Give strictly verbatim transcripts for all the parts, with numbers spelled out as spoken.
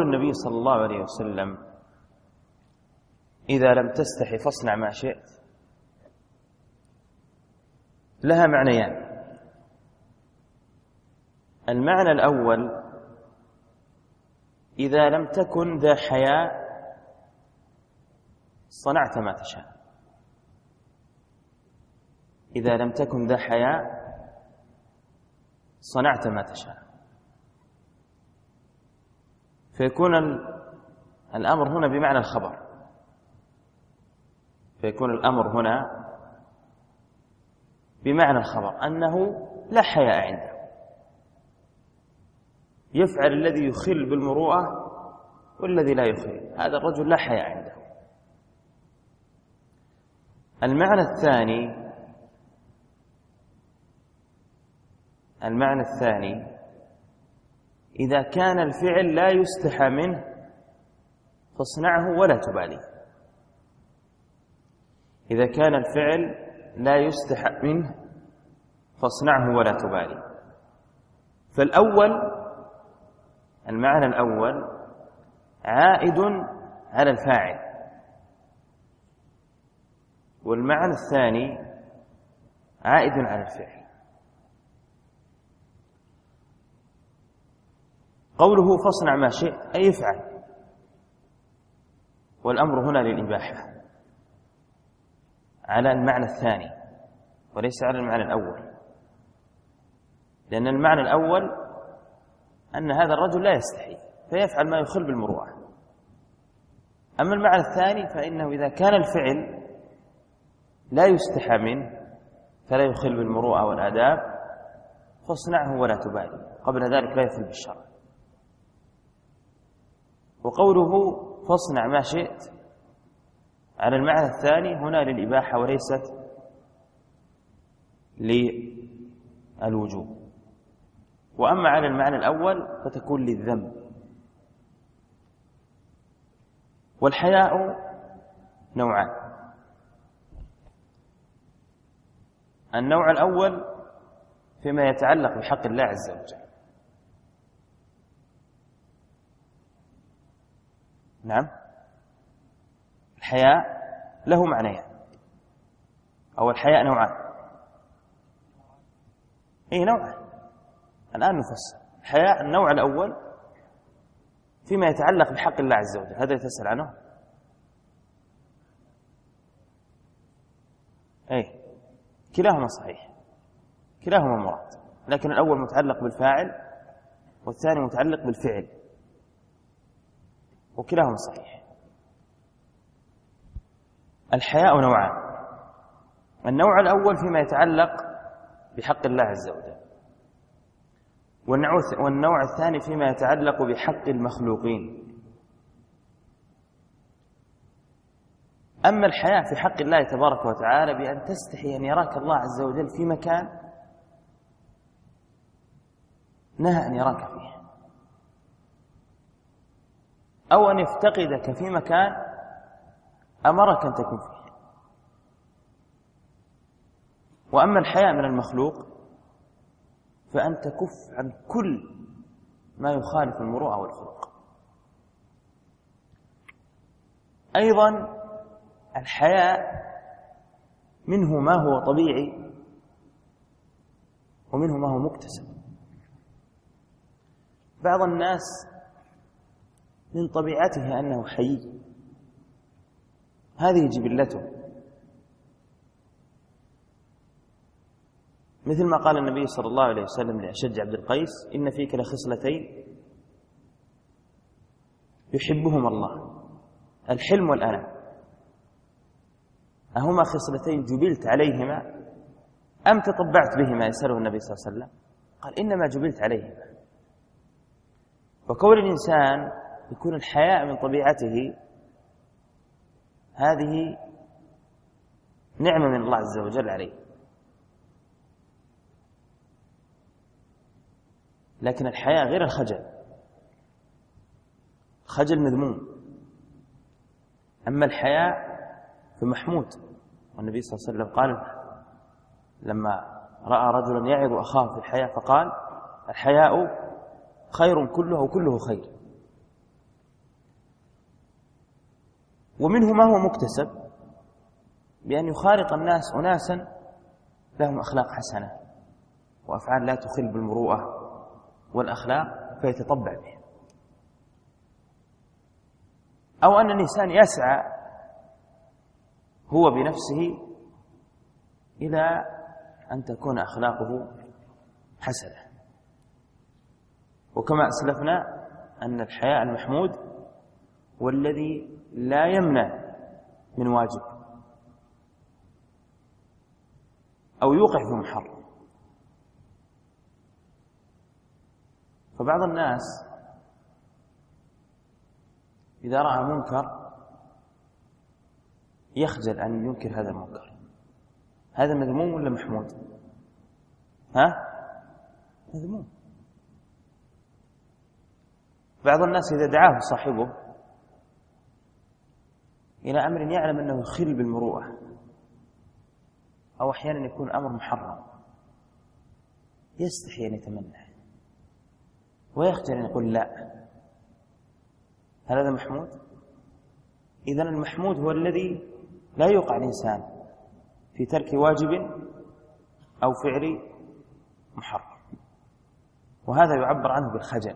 النبي صلى الله عليه وسلم إذا لم تستحي فاصنع ما شئت لها معنيان. المعنى الأول: إذا لم تكن ذا حياء صنعت ما تشاء. إذا لم تكن ذا حياء صنعت ما تشاء. فيكون الأمر هنا بمعنى الخبر، فيكون الأمر هنا بمعنى الخبر أنه لا حياء عنده، يفعل الذي يخل بالمروءة والذي لا يخل. هذا الرجل لا حياء عنده. المعنى الثاني المعنى الثاني إذا كان الفعل لا يستحى منه فاصنعه ولا تبالي. إذا كان الفعل لا يستحى منه فاصنعه ولا تبالي. فالأول، المعنى الأول عائد على الفاعل، والمعنى الثاني عائد على الفعل. قوله فاصنع ما شئت أي افعل، والأمر هنا للإباحة على المعنى الثاني وليس على المعنى الأول، لأن المعنى الأول أن هذا الرجل لا يستحي فيفعل ما يخل بالمروءة. أما المعنى الثاني فإنه إذا كان الفعل لا يستحى منه فلا يخل بالمروءة والآداب فاصنعه ولا تبالي، قبل ذلك لا يخل بالشرع. وقوله فاصنع ما شئت على المعنى الثاني هنا للإباحة وليست للوجوب. وأما على المعنى الأول فتكون للذم. والحياء نوعان: النوع الأول فيما يتعلق بحق الله عز وجل. نعم، الحياء له معنيان، أو الحياء نوعان. إيه نوعان، الآن نفصل. الحياء النوع الأول فيما يتعلق بحق الله عز وجل، هذا تسأل عنه. أي كلاهما صحيح، كلاهما مراد، لكن الأول متعلق بالفاعل والثاني متعلق بالفعل، وكلاهما صحيح. الحياء نوعان: النوع الأول فيما يتعلق بحق الله عز وجل، والنوع الثاني فيما يتعلق بحق المخلوقين. أما الحياء في حق الله تبارك وتعالى بأن تستحي أن يراك الله عز وجل في مكان نهى أن يراك فيه، أو أن يفتقدك في مكان أمرك أن تكون فيه. وأما الحياء من المخلوق فأن تكف عن كل ما يخالف المروءة والخلق. أيضا الحياء منه ما هو طبيعي ومنه ما هو مكتسب. بعض الناس من طبيعته أنه حيي، هذه جبلته، مثل ما قال النبي صلى الله عليه وسلم لأشج عبد القيس: إن فيك لخصلتين يحبهما الله، الحلم والأناة. أهما خصلتين جبلت عليهما أم تطبعت بهما؟ يسأله النبي صلى الله عليه وسلم، قال: إنما جبلت عليهما. وكون الإنسان يكون الحياء من طبيعته هذه نعمة من الله عز وجل عليه. لكن الحياء غير الخجل، الخجل مذموم، أما الحياء فمحمود. والنبي صلى الله عليه وسلم قال لما رأى رجلا يعظ أخاه في الحياء فقال: الحياء خير كله وكله خير. ومنه ما هو مكتسب بأن يخالط الناس أناسا لهم أخلاق حسنة وأفعال لا تخل بالمروءة والأخلاق فيتطبع بها، أو أن الإنسان يسعى هو بنفسه إلى أن تكون أخلاقه حسنة. وكما أسلفنا أن الحياء المحمود والذي لا يمنع من واجب أو يوقع في محرم. فبعض الناس إذا رأى منكر يخجل أن ينكر هذا المنكر. هذا مذموم ولا محمود؟ ها؟ مذموم. بعض الناس إذا دعاه صاحبه إلى أمر يعلم أنه يخل بالمروءة أو أحيانا يكون أمر محرم يستحي أن يتمنى ويخجل أن يقول لا. هل هذا محمود؟ إذن المحمود هو الذي لا يوقع الإنسان في ترك واجب أو فعل محرم، وهذا يعبر عنه بالخجل.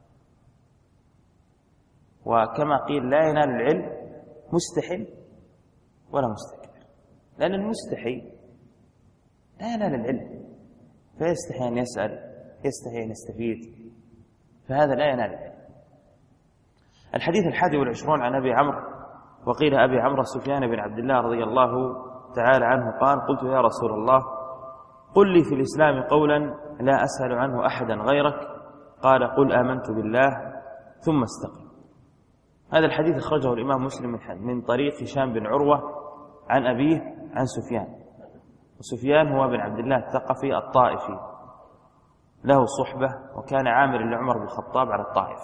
وكما قيل لا ينال العلم مستحل ولا مستكبر، لأن المستحي لا ينال العلم فيستحي أن يسأل، يستحي أن يستفيد، فهذا لا ينال العلم. الحديث الحادي والعشرون عن أبي عمرو، وقيل أبي عمرو سفيان بن عبد الله رضي الله تعالى عنه قال: قلت يا رسول الله قل لي في الإسلام قولا لا أسأل عنه أحدا غيرك، قال: قل آمنت بالله ثم استقم. هذا الحديث أخرجه الإمام مسلم من طريق هشام بن عروة عن أبيه عن سفيان، وسفيان هو بن عبد الله الثقفي الطائفي له صحبة وكان عامر لعمر بن الخطاب على الطائف.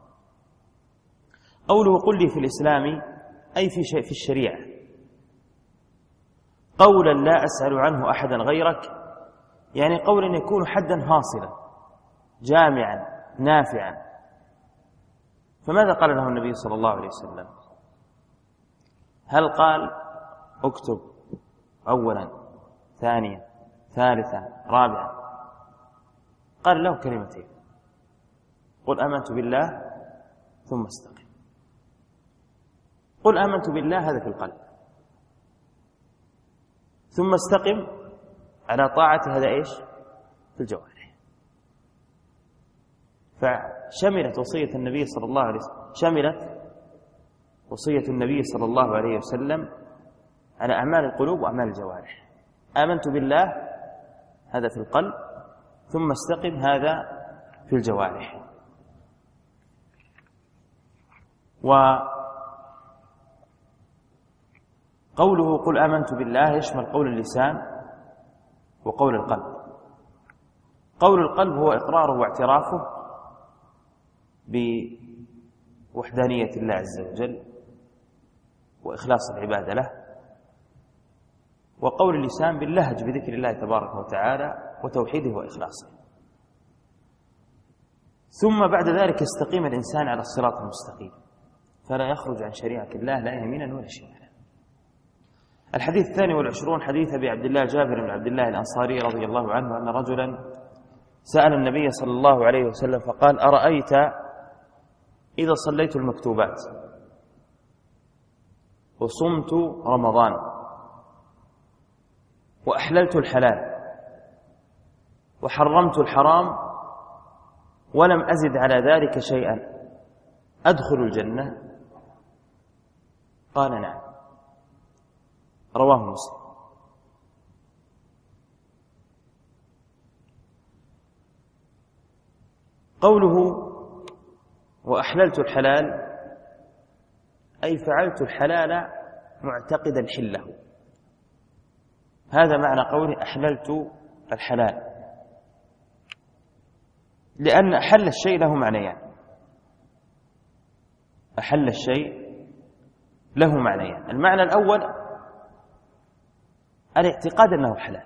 قوله قل لي في الإسلام أي في شيء في الشريعة قولا لا أسأل عنه أحدا غيرك، يعني قولا يكون حدا فاصلا جامعا نافعا. فماذا قال له النبي صلى الله عليه وسلم؟ هل قال اكتب أولا ثانيا ثالثا رابعا؟ قال له كلمتين: قل آمنت بالله ثم استقم. قل آمنت بالله هذا في القلب، ثم استقم على طاعة هذا إيش؟ في الجوارح. فشملت وصية النبي صلى الله عليه وسلم شملت وصية النبي صلى الله عليه وسلم على أعمال القلوب وأعمال الجوارح. آمنت بالله هذا في القلب، ثم استقم هذا في الجوارح. وقوله قل آمنت بالله يشمل قول اللسان وقول القلب. قول القلب هو إقراره واعترافه بوحدانية الله عز وجل وإخلاص العبادة له، وقول اللسان باللهج بذكر الله تبارك وتعالى وتوحيده وإخلاصه. ثم بعد ذلك يستقيم الإنسان على الصراط المستقيم فلا يخرج عن شريعة الله لا يمينا ولا شمالا. الحديث الثاني والعشرون حديث أبي عبد الله جابر بن عبد الله الأنصاري رضي الله عنه أن رجلا سأل النبي صلى الله عليه وسلم فقال: أرأيت إذا صليت المكتوبات وصمت رمضان وأحللت الحلال وحرمت الحرام ولم أزد على ذلك شيئا أدخل الجنة؟ قال: نعم. رواه مسلم. قوله وأحللت الحلال أي فعلت الحلال معتقدا حله. هذا معنى قوله أحللت الحلال، لأن أحل الشيء له معنيان. أحل الشيء له معنيان: المعنى الأول الاعتقاد أنه حلال،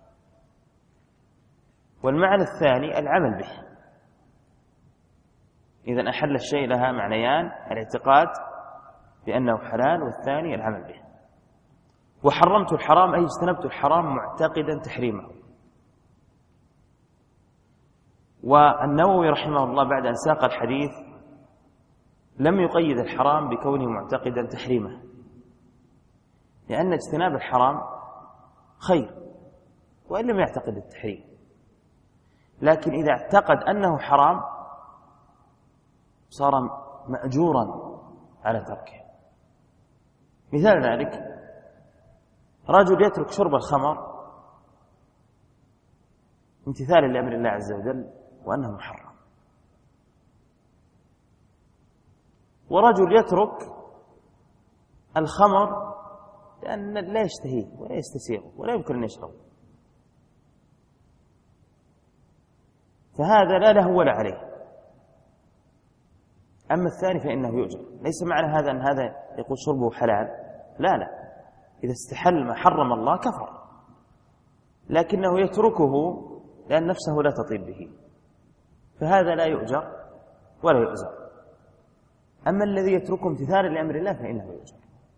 والمعنى الثاني العمل به. إذن أحل الشيء لها معنيان: الاعتقاد بأنه حلال، والثاني العمل به. وحرمت الحرام أي اجتنبت الحرام معتقدا تحريمه. والنووي رحمه الله بعد أن ساق الحديث لم يقيد الحرام بكونه معتقدا تحريمه، لأن اجتناب الحرام خير وإن لم يعتقد التحريم، لكن إذا اعتقد أنه حرام صار مأجورا على تركه. مثال ذلك رجل يترك شرب الخمر امتثالا لأمر الله عز وجل وأنه محرم، ورجل يترك الخمر لأن لا يشتهيه ولا يستسيغه ولا يمكن أن يشربه، فهذا لا له ولا عليه. أما الثاني فإنه يؤجر. ليس معنى هذا أن هذا يقول شربه حلال، لا لا، إذا استحل ما حرم الله كفر، لكنه يتركه لأن نفسه لا تطيب به، فهذا لا يؤجر ولا يؤجر. أما الذي يتركه امتثالا لأمر الله فإنه يؤجر.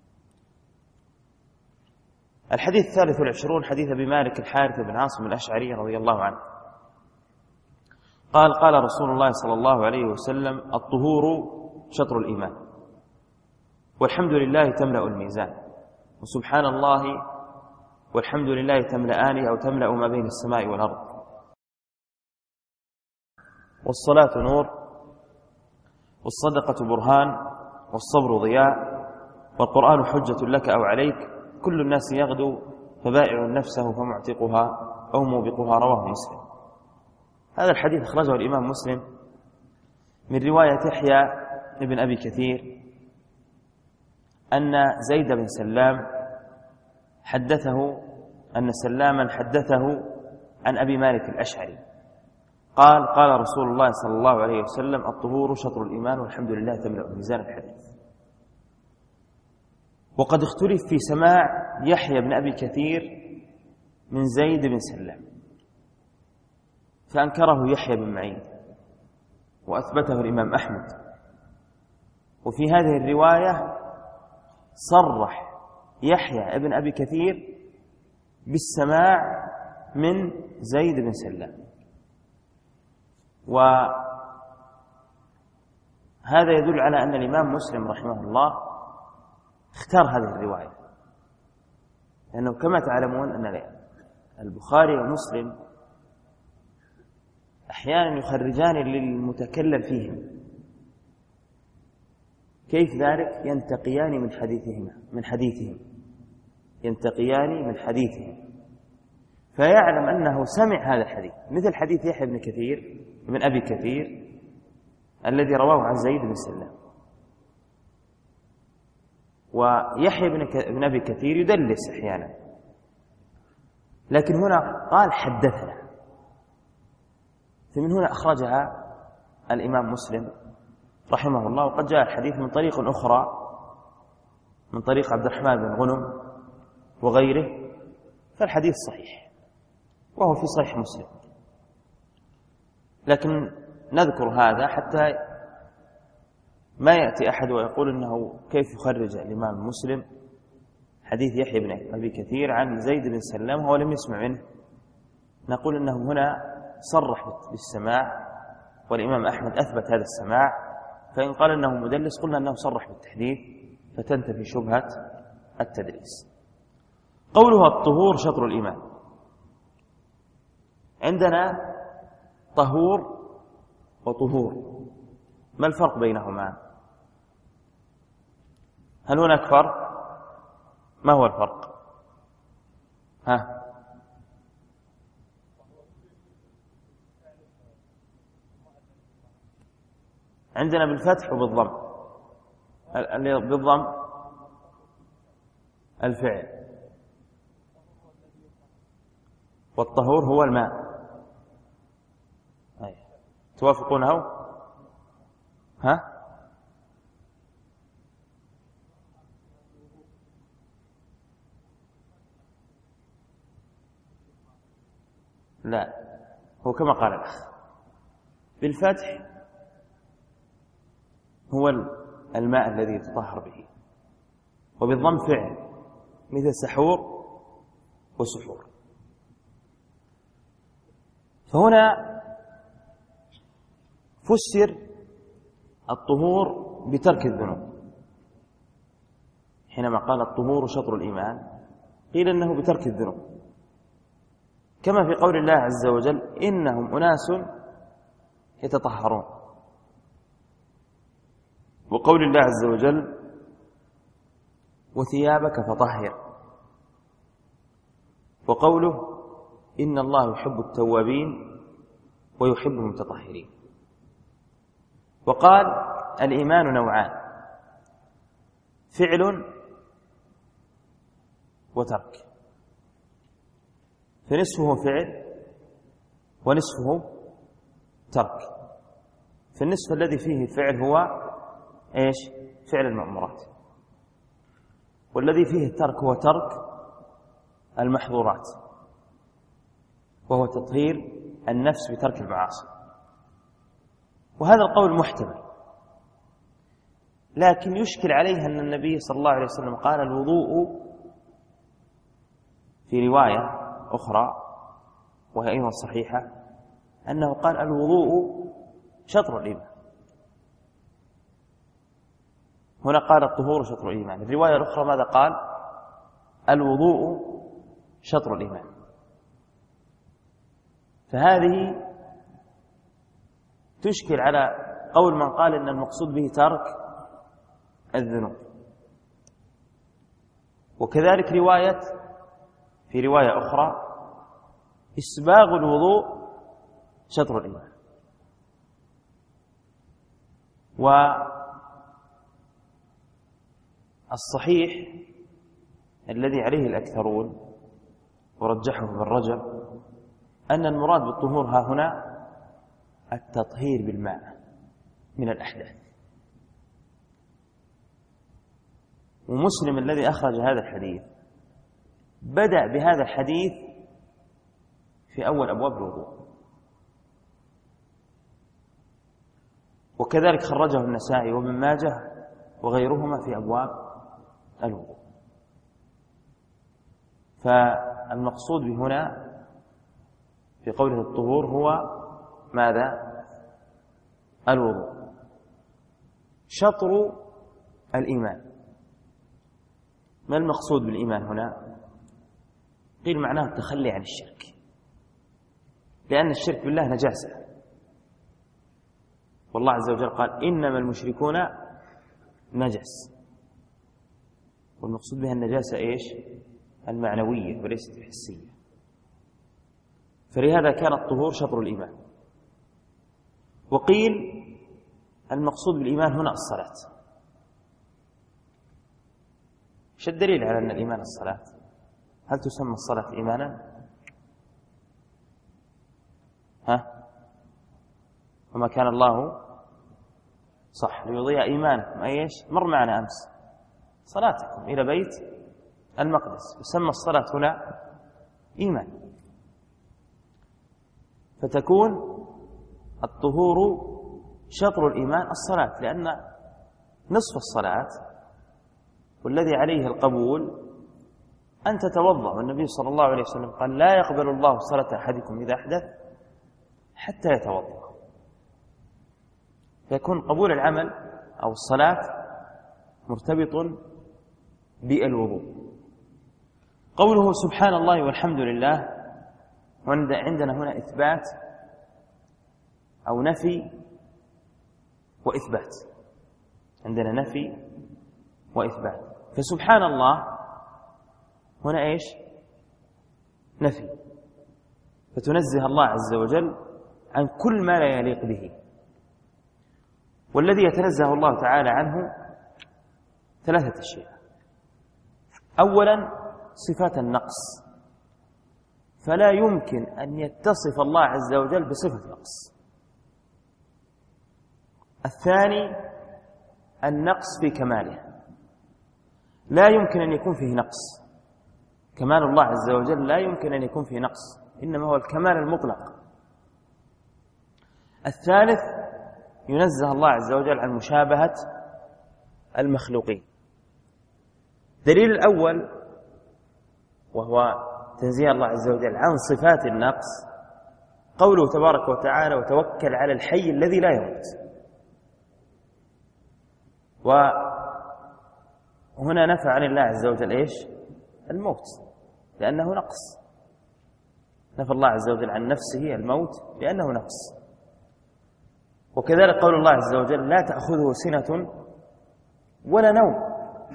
الحديث الثالث والعشرون حديث أبي مالك الحارث بن عاصم الأشعري رضي الله عنه قال: قال رسول الله صلى الله عليه وسلم: الطهور شطر الإيمان، والحمد لله تملأ الميزان، وسبحان الله والحمد لله تملأان أو تملأ ما بين السماء والأرض، والصلاة نور، والصدقة برهان، والصبر ضياء، والقرآن حجة لك أو عليك، كل الناس يغدو فبائع نفسه فمعتقها أو موبقها. رواه مسلم. هذا الحديث أخرجه الإمام مسلم من رواية يحيى بن أبي كثير أن زيد بن سلام حدثه أن سلاما حدثه عن أبي مالك الأشعري قال: قال رسول الله صلى الله عليه وسلم: الطهور شطر الإيمان، والحمد لله تملأ الميزان. الحديث. وقد اختلف في سماع يحيى بن أبي كثير من زيد بن سلام، فأنكره يحيى بن معين وأثبته الإمام أحمد. وفي هذه الرواية صرح يحيى بن أبي كثير بالسماع من زيد بن سلام، وهذا يدل على أن الإمام مسلم رحمه الله اختار هذه الرواية، لأنه كما تعلمون أن البخاري ومسلم أحيانا يخرجان للمتكلم فيهم. كيف ذلك؟ ينتقيان من حديثهما من حديثهم ينتقيان من حديثهم، فيعلم أنه سمع هذا الحديث، مثل حديث يحيى بن كثير بن أبي كثير الذي رواه عن زيد بن سلام. ويحيى بن أبي كثير يدلس أحيانا، لكن هنا قال حدثنا، فمن هنا أخرجها الإمام مسلم رحمه الله. وقد جاء الحديث من طريق أخرى من طريق عبد الرحمن بن غنم وغيره، فالحديث صحيح وهو في صحيح مسلم. لكن نذكر هذا حتى ما يأتي أحد ويقول إنه كيف يخرج الإمام مسلم حديث يحيى بن أبي كثير عن زيد بن سلام هو لم يسمع منه. نقول إنه هنا صرح بالسماع، والإمام أحمد أثبت هذا السماع، فإن قال إنه مدلس قلنا أنه صرح بالتحديث فتنتفي شبهة التدليس. قولها الطهور شطر الإيمان، عندنا طهور وطهور، ما الفرق بينهما؟ هل هناك فرق؟ ما هو الفرق؟ ها؟ عندنا بالفتح وبالضم. بالضم الفعل، والطهور هو الماء. أي. توافقونه؟ ها؟ لا، هو كما قال الأخ، بالفتح هو الماء الذي يتطهر به، وبالضم فعل مثل سحور وسحور. فهنا فسر الطهور بترك الذنوب. حينما قال الطهور شطر الإيمان قيل إنه بترك الذنوب، كما في قول الله عز وجل إنهم أناس يتطهرون، وقول الله عز وجل وثيابك فطهر، وقوله إن الله يحب التوابين ويحب المتطهرين. وقال الإيمان نوعان، فعل وترك، فنصفه فعل ونصفه ترك. فالنصف الذي فيه فعل هو إيش؟ فعل المأمورات، والذي فيه الترك هو ترك المحظورات، وهو تطهير النفس بترك المعاصي. وهذا القول محتمل، لكن يشكل عليه أن النبي صلى الله عليه وسلم قال الوضوء في رواية أخرى وهي أيضا صحيحة أنه قال الوضوء شطر الإيمان. هنا قال الطهور شطر الإيمان، الرواية الأخرى ماذا قال؟ الوضوء شطر الإيمان. فهذه تشكل على قول من قال إن المقصود به ترك الذنوب. وكذلك رواية في رواية أخرى إسباغ الوضوء شطر الإيمان. والصحيح الذي عليه الأكثرون ورجحه ابن رجب أن المراد بالطهور ها هنا التطهير بالماء من الأحداث. ومسلم الذي أخرج هذا الحديث بدأ بهذا الحديث في أول أبواب الوضوء، وكذلك خرجه النسائي وابن ماجه وغيرهما في أبواب الوضوء. فالمقصود بهنا في قوله الطهور هو ماذا؟ الوضوء شطر الإيمان. ما المقصود بالإيمان هنا؟ قيل معناه التخلي عن الشرك، لأن الشرك بالله نجاسة، والله عز وجل قال إنما المشركون نجس، والمقصود بها النجاسة إيش؟ المعنوية وليست الحسية. فلهذا كان الطهور شطر الإيمان. وقيل المقصود بالإيمان هنا الصلاة. ايش الدليل على أن الإيمان الصلاة؟ هل تسمى الصلاة إيمانا؟ ها؟ وما كان الله صح ليضيع إيمانكم، أي إيش؟ مر معنا أمس صلاتكم إلى بيت المقدس، يسمى الصلاة هنا إيمان. فتكون الطهور شطر الإيمان الصلاة، لأن نصف الصلاة والذي عليه القبول أن تتوضأ، والنبي صلى الله عليه وسلم قال لا يقبل الله صلاة أحدكم إذا أحدث حتى يتوضأ. فيكون قبول العمل أو الصلاة مرتبط بالوضوء. قوله سبحان الله والحمد لله، عندنا هنا إثبات أو نفي وإثبات، عندنا نفي وإثبات. فسبحان الله هنا إيش؟ نفي، فتنزه الله عز وجل عن كل ما لا يليق به. والذي يتنزه الله تعالى عنه ثلاثة أشياء. أولا صفات النقص، فلا يمكن أن يتصف الله عز وجل بصفة نقص. الثاني النقص في كماله، لا يمكن أن يكون فيه نقص. كمال الله عز وجل لا يمكن أن يكون فيه نقص، إنما هو الكمال المطلق. الثالث ينزه الله عز وجل عن مشابهة المخلوقين، الدليل الأول وهو تنزيه الله عز وجل عن صفات النقص قوله تبارك وتعالى وتوكل على الحي الذي لا يموت. وهنا نفى عن الله عز وجل إيش؟ الموت، لأنه نقص. نفى الله عز وجل عن نفسه الموت لأنه نقص. وكذلك قول الله عز وجل لا تأخذه سنة ولا نوم،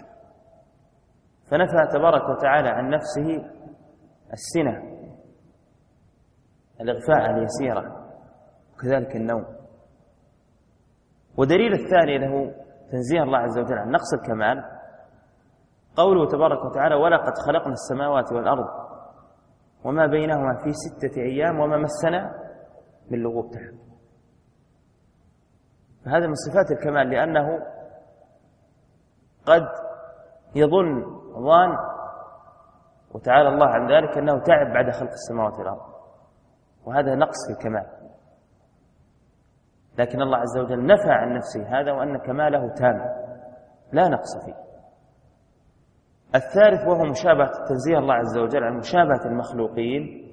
فنفى تبارك وتعالى عن نفسه السنة الإغفاء اليسيرة، وكذلك النوم. ودليل الثاني له تنزيه الله عز وجل عن نقص الكمال قوله تبارك وتعالى ولقد خلقنا السماوات والأرض وما بينهما في ستة أيام وما مسنا من لغوب تعب. فهذا من صفات الكمال، لأنه قد يظن ظان وتعالى الله عن ذلك أنه تعب بعد خلق السماوات والأرض، وهذا نقص في الكمال. لكن الله عز وجل نفى عن نفسه هذا وأن كماله تام لا نقص فيه. الثالث وهو مشابهة تنزيه الله عز وجل عن مشابهة المخلوقين،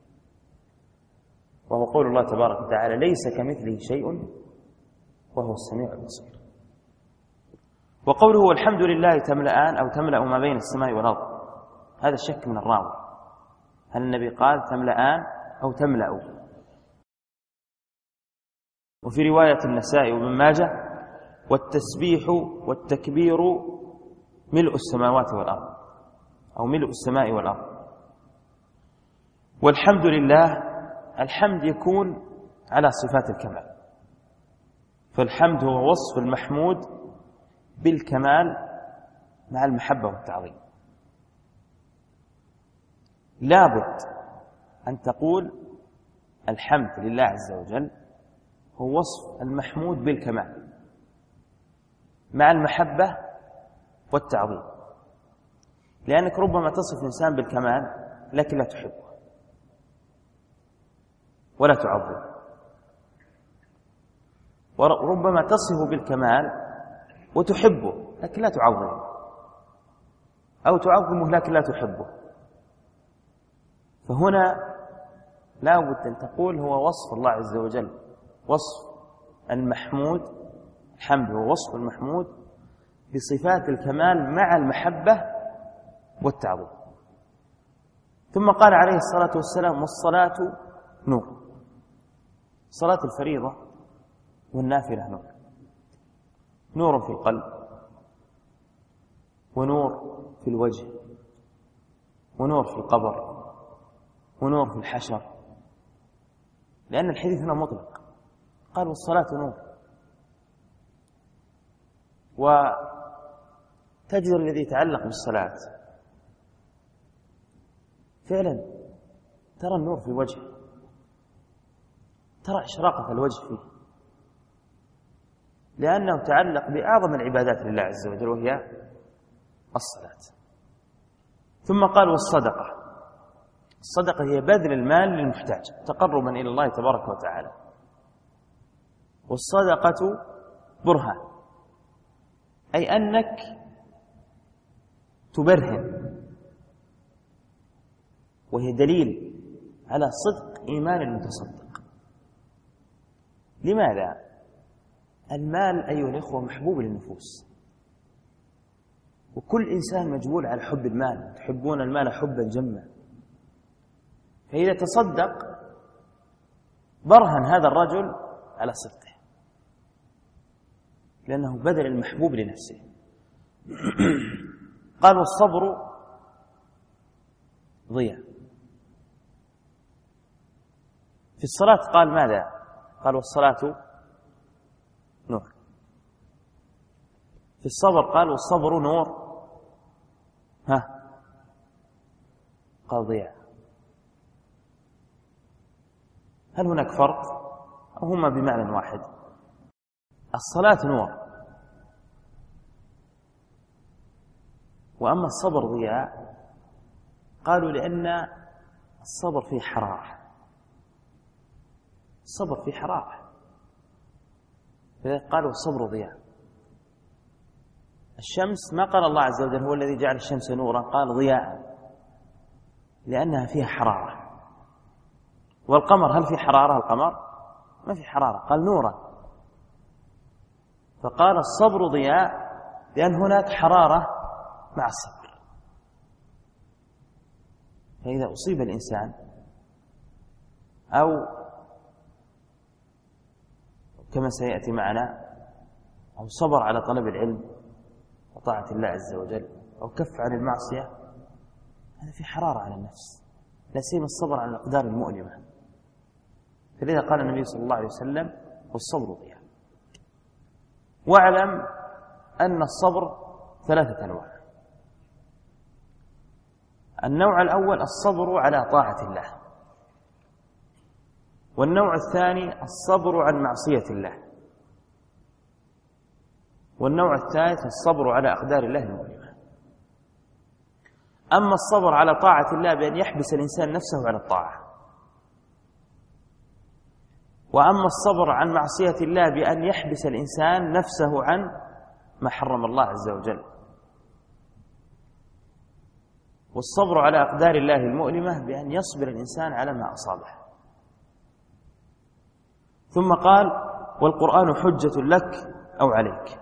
وهو قول الله تبارك وتعالى ليس كمثله شيء وهو السميع البصير. وقوله والحمد لله تملأان أو تملأ ما بين السماء والأرض، هذا الشك من الراوي، هل النبي قال تملأان أو تملأ؟ وفي رواية النسائي وابن ماجه والتسبيح والتكبير ملء السماوات والأرض أو ملء السماء والأرض. والحمد لله، الحمد يكون على صفات الكمال، فالحمد هو وصف المحمود بالكمال مع المحبة والتعظيم. لابد أن تقول الحمد لله عز وجل هو وصف المحمود بالكمال مع المحبة والتعظيم، لأنك ربما تصف إنسان بالكمال لكن لا تحبه ولا تعظمه، وربما تصفه بالكمال وتحبه لكن لا تعظمه، أو تعظمه لكن لا تحبه. فهنا لا بد أن تقول هو وصف الله عز وجل، وصف المحمود، الحمد هو وصف المحمود بصفات الكمال مع المحبة والتعظيم. ثم قال عليه الصلاة والسلام والصلاة نور، صلاة الفريضة والنافلة نور، نور في القلب ونور في الوجه ونور في القبر ونور في الحشر، لأن الحديث هنا مطلق، قال والصلاة نور. وتجد الذي يتعلق بالصلاة فعلا ترى النور في وجهه، ترى إشراقة الوجه فيه، لأنه تعلق بأعظم العبادات لله عز وجل وهي الصلاة. ثم قال والصدقة، الصدقة هي بذل المال للمحتاج تقربا إلى الله تبارك وتعالى. والصدقة برهان، أي أنك تبرهن، وهي دليل على صدق إيمان المتصدق. لماذا؟ المال أيها الإخوة محبوب للنفوس، وكل إنسان مجبول على حب المال، تحبون المال حبا جما. فإذا تصدق برهن هذا الرجل على صدقه، لأنه بذل المحبوب لنفسه. قال والصبر ضياء. في الصلاة قال ماذا؟ قال والصلاة نور. في الصبر قال والصبر نور، ها قال ضياء. هل هناك فرق أو هما بمعنى واحد؟ الصلاة نور، وأما الصبر ضياء. قالوا لأن الصبر فيه حرارة، الصبر فيه حرارة، فقالوا الصبر ضياء. الشمس ما قال الله عز وجل هو الذي جعل الشمس نورا، قال ضياء لأنها فيها حرارة. والقمر هل في حرارة؟ القمر ما في حرارة، قال نورا. فقال الصبر ضياء لأن هناك حرارة مع الصبر. فإذا أصيب الإنسان أو كما سيأتي معنا أو صبر على طلب العلم وطاعة الله عز وجل أو كف عن المعصية، هذا في حرارة على النفس، لا سيما الصبر على الأقدار المؤلمة. فلذا قال النبي صلى الله عليه وسلم والصبر ضياء. واعلم أن الصبر ثلاثة أنواع. النوع الأول الصبر على طاعة الله، والنوع الثاني الصبر عن معصية الله، والنوع الثالث الصبر على أقدار الله المؤلمة. أما الصبر على طاعة الله بأن يحبس الإنسان نفسه على الطاعة، وأما الصبر عن معصية الله بأن يحبس الإنسان نفسه عن ما حرم الله عز وجل. والصبر على أقدار الله المؤلمة بأن يصبر الإنسان على ما أصابه. ثم قال والقرآن حجة لك أو عليك.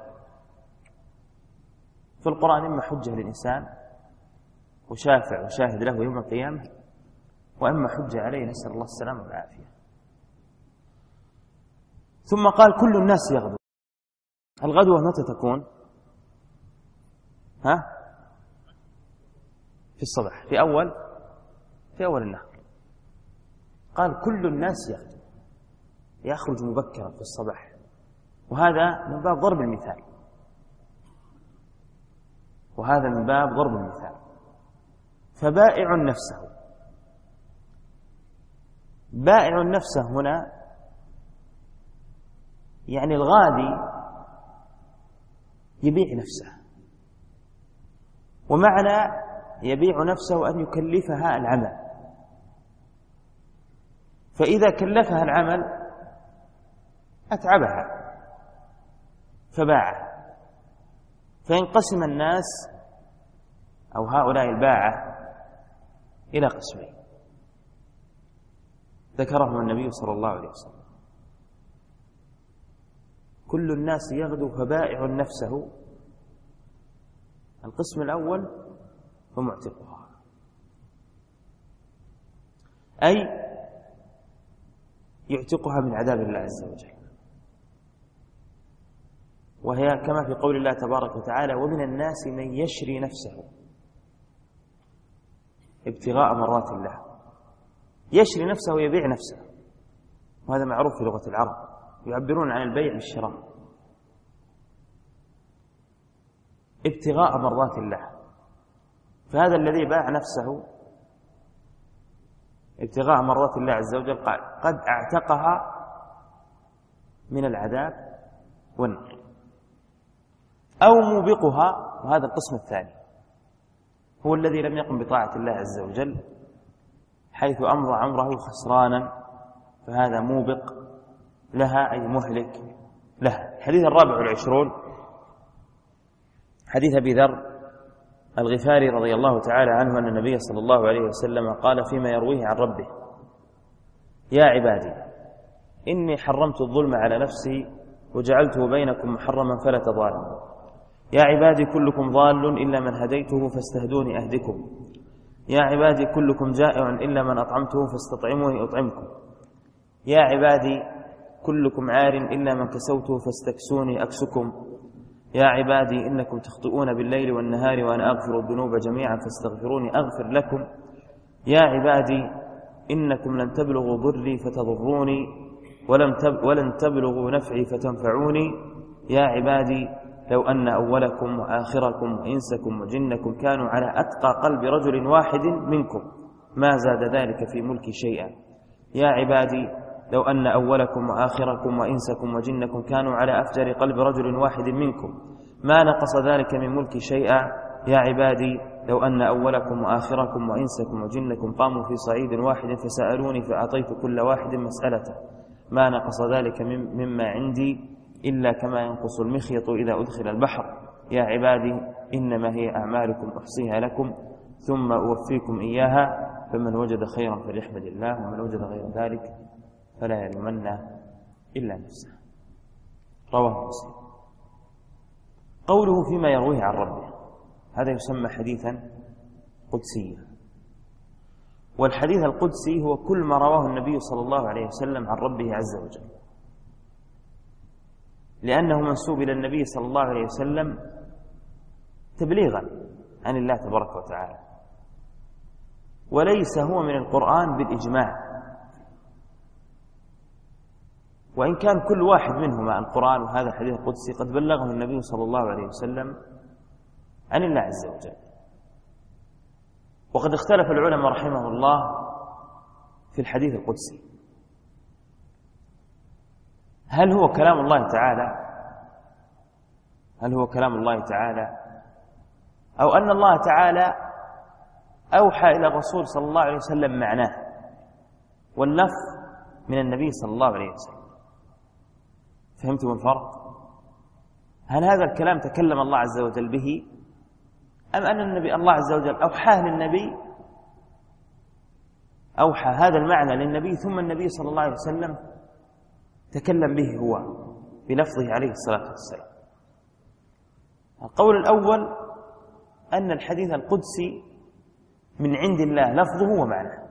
فالقرآن إما حجة للإنسان وشافع وشاهد له يوم القيامة، وإما حجة عليه، نسأل الله السلامة والعافية. ثم قال كل الناس يغدو. الغدوة متى تكون؟ ها؟ في الصباح، في أول في أول النهار. قال كل الناس يغدو، يخرج مبكرا في الصباح، وهذا من باب ضرب المثال، وهذا من باب ضرب المثال. فبائع نفسه، بائع نفسه هنا يعني الغادي يبيع نفسه، ومعنى يبيع نفسه أن يكلفها العمل، فإذا كلفها العمل أتعبها فباعها. فينقسم الناس أو هؤلاء الباعة إلى قسمين ذكرهم النبي صلى الله عليه وسلم. كل الناس يغدو فبائع نفسه. القسم الأول ومعتقها، أي يعتقها من عذاب الله عز وجل، وهي كما في قول الله تبارك وتعالى ومن الناس من يشري نفسه ابتغاء مرات الله. يشري نفسه يبيع نفسه، وهذا معروف في لغة العرب، يعبرون عن البيع بالشراء. ابتغاء مرات الله، فهذا الذي باع نفسه ابتغاء مرات الله عز وجل قد اعتقها من العذاب والنار. أو موبقها، وهذا القسم الثاني هو الذي لم يقم بطاعة الله عز وجل حيث أمضى عمره خسرانا، فهذا موبق لها أي مهلك لها. الحديث الرابع والعشرون حديث أبي ذر الغفاري رضي الله تعالى عنه أن النبي صلى الله عليه وسلم قال فيما يرويه عن ربه يا عبادي إني حرمت الظلم على نفسي وجعلته بينكم محرما فلا تظالموا. يا عبادي كلكم ضال إلا من هديته فاستهدوني أهدكم. يا عبادي كلكم جائع إلا من أطعمته فاستطعموني أطعمكم. يا عبادي كلكم عار إلا من كسوته فاستكسوني أكسكم. يا عبادي إنكم تخطئون بالليل والنهار وأنا أغفر الذنوب جميعا فاستغفروني أغفر لكم. يا عبادي إنكم لن تبلغوا ضري فتضروني ولم تب ولن تبلغوا نفعي فتنفعوني. يا عبادي لو أن أولكم وآخركم وإنسكم وجنكم كانوا على أتقى قلب رجل واحد منكم ما زاد ذلك في ملكي شيئا. يا عبادي لو أن أولكم وآخركم وإنسكم وجنكم كانوا على أفجر قلب رجل واحد منكم ما نقص ذلك من ملكي شيئا. يا عبادي لو أن أولكم وآخركم وإنسكم وجنكم قاموا في صعيد واحد فسألوني فأعطيت كل واحد مسألته ما نقص ذلك مما عندي إلا كما ينقص المخيط إذا أدخل البحر يا عبادي إنما هي أعمالكم أحصيها لكم ثم أوفيكم إياها فمن وجد خيرا فليحمد الله ومن وجد غير ذلك فلا يلومن إلا نفسه. رواه مسلم. قوله فيما يرويه عن ربه هذا يسمى حديثا قدسيا، والحديث القدسي هو كل ما رواه النبي صلى الله عليه وسلم عن ربه عز وجل، لأنه منسوب إلى النبي صلى الله عليه وسلم تبليغا عن الله تبارك وتعالى، وليس هو من القرآن بالإجماع، وإن كان كل واحد منهما القرآن وهذا الحديث القدسي قد بلغه النبي صلى الله عليه وسلم عن الله عز وجل. وقد اختلف العلماء رحمه الله في الحديث القدسي، هل هو كلام الله تعالى هل هو كلام الله تعالى أو أن الله تعالى أوحى إلى الرسول صلى الله عليه وسلم معناه واللفظ من النبي صلى الله عليه وسلم؟ فهمتم الفرق؟ هل هذا الكلام تكلم الله عز وجل به أم أن النبي الله عز وجل أوحاه للنبي أوحى هذا المعنى للنبي ثم النبي صلى الله عليه وسلم تكلم به هو بلفظه عليه الصلاة والسلام؟ القول الأول أن الحديث القدسي من عند الله لفظه ومعناه،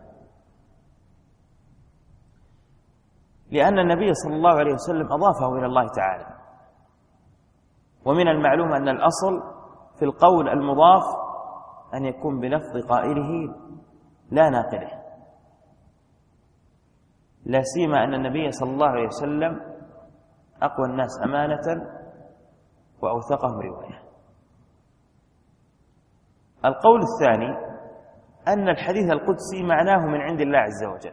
لأن النبي صلى الله عليه وسلم أضافه إلى الله تعالى، ومن المعلوم أن الأصل في القول المضاف أن يكون بلفظ قائله لا ناقله، لا سيما أن النبي صلى الله عليه وسلم أقوى الناس أمانة وأوثقهم رواية. القول الثاني أن الحديث القدسي معناه من عند الله عز وجل،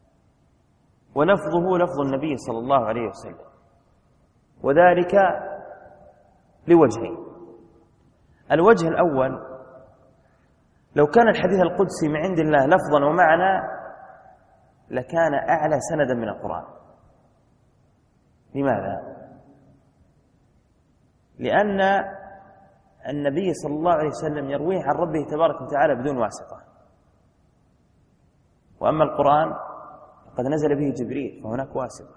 ولفظه لفظ النبي صلى الله عليه وسلم، وذلك لوجهين. الوجه الأول، لو كان الحديث القدسي من عند الله لفظا ومعنى لكان أعلى سندا من القرآن. لماذا؟ لأن النبي صلى الله عليه وسلم يرويه عن ربه تبارك وتعالى بدون واسطة، وأما القرآن قد نزل به جبريل فهناك واسطة.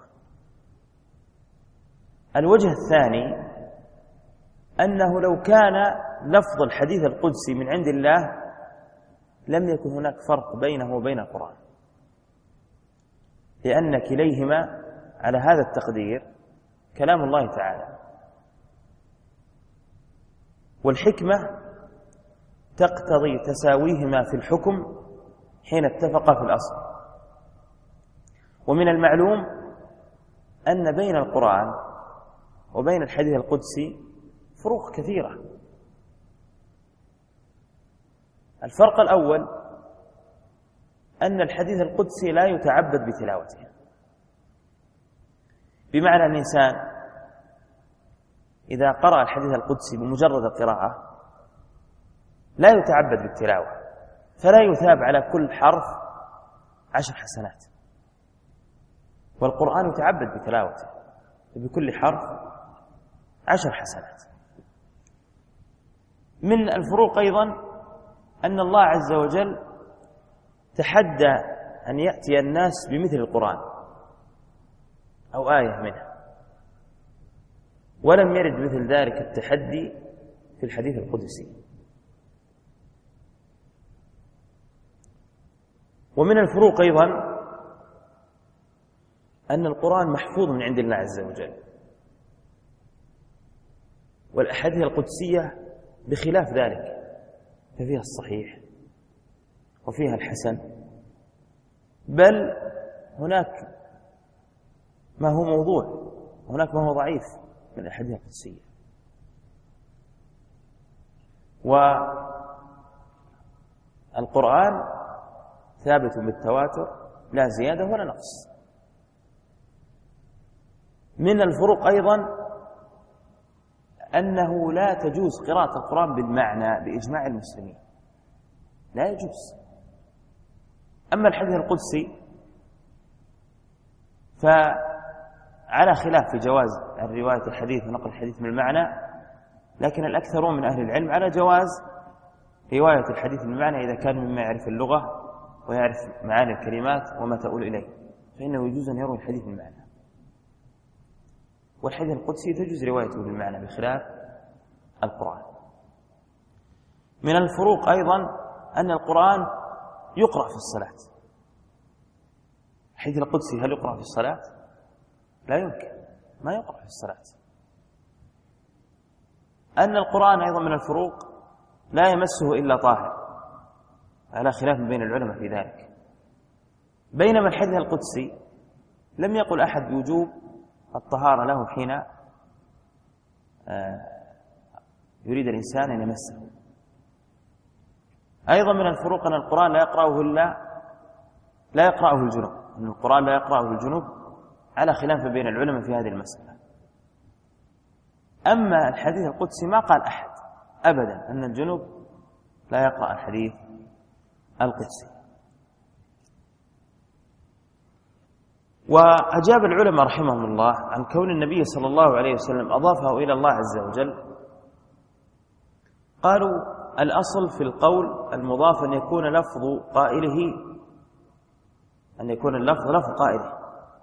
الوجه الثاني أنه لو كان لفظ الحديث القدسي من عند الله لم يكن هناك فرق بينه وبين القرآن، لأن كليهما على هذا التقدير كلام الله تعالى، والحكمة تقتضي تساويهما في الحكم حين اتفقا في الأصل. ومن المعلوم أن بين القرآن وبين الحديث القدسي فروق كثيرة. الفرق الأول أن الحديث القدسي لا يتعبد بتلاوته، بمعنى الإنسان إذا قرأ الحديث القدسي بمجرد القراءة لا يتعبد بالتلاوة، فلا يثاب على كل حرف عشر حسنات، والقرآن يتعبد بتلاوته بكل حرف عشر حسنات. من الفروق أيضا أن الله عز وجل تحدى أن يأتي الناس بمثل القرآن أو آية منه، ولم يرد مثل ذلك التحدي في الحديث القدسي. ومن الفروق أيضا أن القرآن محفوظ من عند الله عز وجل، والأحاديث القدسية بخلاف ذلك، ففيها الصحيح وفيها الحسن، بل هناك ما هو موضوع وهناك ما هو ضعيف من الأحاديث القدسية. والقرآن ثابت بالتواتر لا زيادة ولا نقص. من الفروق أيضا أنه لا تجوز قراءة القرآن بالمعنى بإجماع المسلمين، لا يجوز. أما الحديث القدسي فعلى خلاف في جواز الرواية الحديث ونقل الحديث من المعنى، لكن الأكثرون من أهل العلم على جواز رواية الحديث بالمعنى إذا كان مما يعرف اللغة ويعرف معاني الكلمات وما تؤول إليه، فإنه يجوز أن يروي الحديث بالمعنى. والحديث القدسي تجوز روايته بالمعنى بخلاف القرآن. من الفروق أيضا أن القرآن يقرأ في الصلاة. الحديث القدسي هل يقرأ في الصلاة؟ لا يمكن، ما يقرأ في الصلاة. أن القرآن أيضا من الفروق لا يمسه إلا طاهر، على خلاف بين العلماء في ذلك. بينما الحديث القدسي لم يقل أحد بوجوب الطهارة له حين يريد الإنسان أن يمسه. أيضا من الفروق أن القرآن لا يقرأه إلا لا يقرأه الجنوب، أن القرآن لا يقرأه الجنوب على خلاف بين العلماء في هذه المسألة. أما الحديث القدسي ما قال أحد أبدا أن الجنوب لا يقرأ الحديث القدسي. وأجاب العلماء رحمهم الله عن كون النبي صلى الله عليه وسلم أضافه إلى الله عز وجل. قالوا الأصل في القول المضاف أن يكون لفظ قائله أن يكون اللفظ لفظ قائله،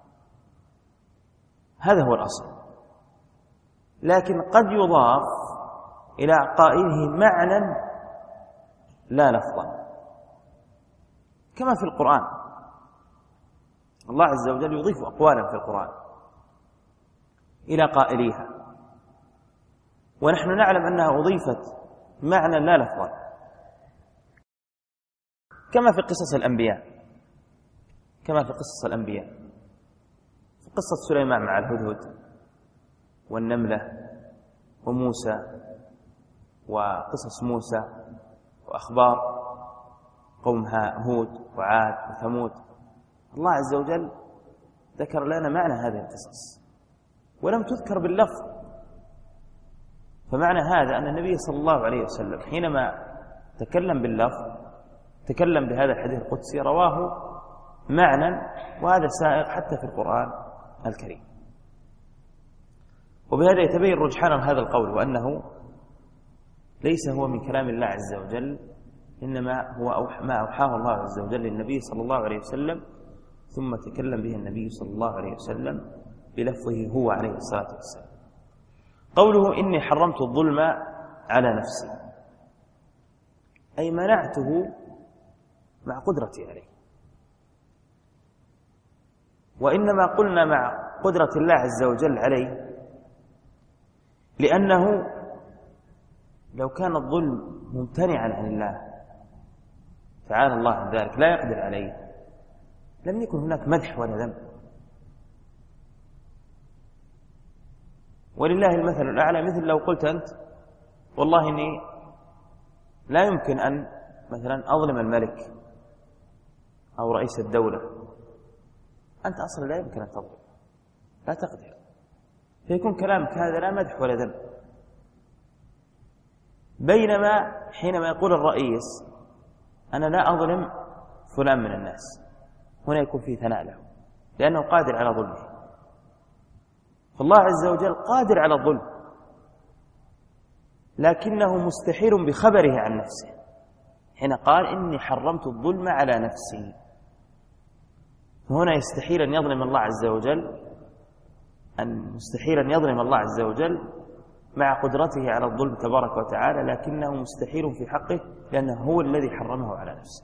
هذا هو الأصل. لكن قد يضاف إلى قائله معنى لا لفظا، كما في القرآن. الله عز وجل يضيف أقوالا في القرآن إلى قائليها، ونحن نعلم أنها أضيفت معنى لا لفظا، كما في قصص الأنبياء كما في قصص الأنبياء في قصة سليمان مع الهدهد والنملة وموسى، وقصص موسى وأخبار قوم هود وعاد وثمود. الله عز وجل ذكر لنا معنى هذه القصص ولم تذكر باللفظ. فمعنى هذا أن النبي صلى الله عليه وسلم حينما تكلم باللفظ تكلم بهذا الحديث القدسي رواه معنى، وهذا سائغ حتى في القرآن الكريم. وبهذا يتبين رجحان هذا القول، وأنه ليس هو من كلام الله عز وجل، إنما هو أوح ما أوحاه الله عز وجل للنبي صلى الله عليه وسلم، ثم تكلم به النبي صلى الله عليه وسلم بلفظه هو عليه الصلاة والسلام. قوله إني حرمت الظلم على نفسي، أي منعته مع قدرتي عليه. وإنما قلنا مع قدرة الله عز وجل عليه لأنه لو كان الظلم ممتنعا عن الله تعالى الله عن ذلك لا يقدر عليه لم يكن هناك مدح ولا ذنب. ولله المثل الأعلى، مثل لو قلت أنت والله إني لا يمكن أن مثلا أظلم الملك أو رئيس الدولة، أنت أصلا لا يمكن أن تظلم، لا تقدر، فيكون كلامك هذا لا مدح ولا ذنب. بينما حينما يقول الرئيس أنا لا أظلم فلان من الناس، هنا يكون فيه ثناء له لأنه قادر على ظلمه. فالله عز وجل قادر على الظلم، لكنه مستحيل بخبره عن نفسه حين قال إني حرمت الظلم على نفسي. فهنا يستحيل أن يظلم الله عز وجل أن مستحيل أن يظلم الله عز وجل مع قدرته على الظلم تبارك وتعالى، لكنه مستحيل في حقه لأنه هو الذي حرمه على نفسه.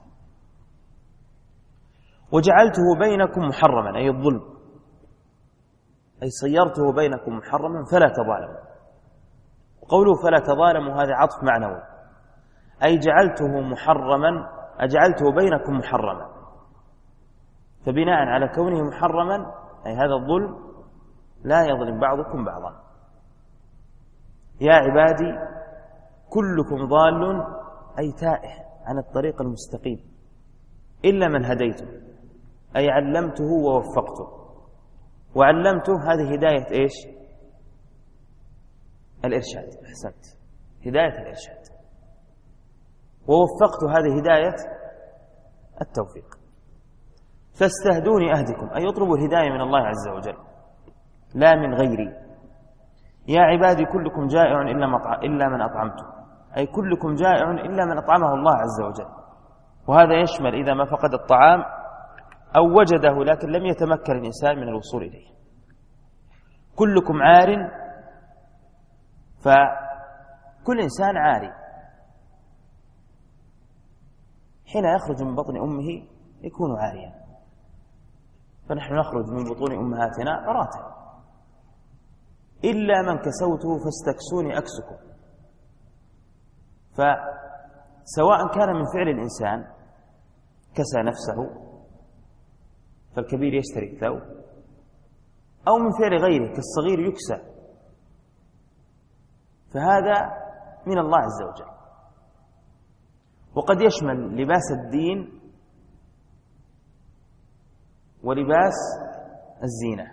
وجعلته بينكم محرما، أي الظلم، أي صيرته بينكم محرما فلا تظالموا. وقوله فلا تظالموا هذا عطف معنوي، أي جعلته محرما، أجعلته بينكم محرما، فبناء على كونه محرما أي هذا الظلم لا يظلم بعضكم بعضا. يا عبادي كلكم ضال، أي تائه عن الطريق المستقيم إلا من هديته، أي علمته ووفقته. وعلمته هذه هداية إيش؟ الإرشاد، أحسنت، هداية الإرشاد. ووفقت هذه هداية التوفيق. فاستهدوني أهدكم، أي يطلبوا الهداية من الله عز وجل لا من غيري. يا عبادي كلكم جائع إلا من أطعمته، أي كلكم جائع إلا من أطعمه الله عز وجل. وهذا يشمل إذا ما فقد الطعام أو وجده لكن لم يتمكن الإنسان من الوصول إليه. كلكم عار، فكل إنسان عاري، حين يخرج من بطن أمه يكون عاريا، فنحن نخرج من بطون أمهاتنا عراة، إلا من كسوته فاستكسوني أكسكم. فسواء كان من فعل الإنسان كسى نفسه فالكبير يشتري الثوب، أو من فعل غيره كالصغير يكسى، فهذا من الله عز وجل. وقد يشمل لباس الدين ولباس الزينة،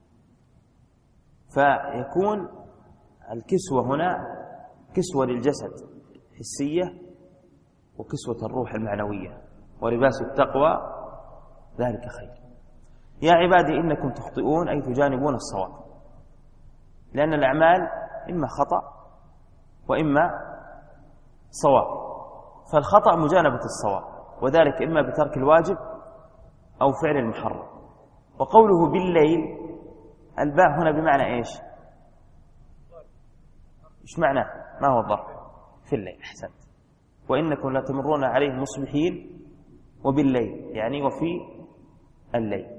فيكون الكسوة هنا كسوة للجسد حسية وكسوة الروح المعنوية، ولباس التقوى ذلك خير. يا عبادي إنكم تخطئون أي تجانبون الصواب، لأن الأعمال إما خطأ وإما صواب، فالخطأ مجانبة الصواب، وذلك إما بترك الواجب أو فعل المحرم. وقوله بالليل، الباء هنا بمعنى إيش؟ إيش معناه؟ ما هو الظرف؟ في الليل. أحسنت. وإنكم لتمرون عليهم مصبحين وبالليل، يعني وفي الليل.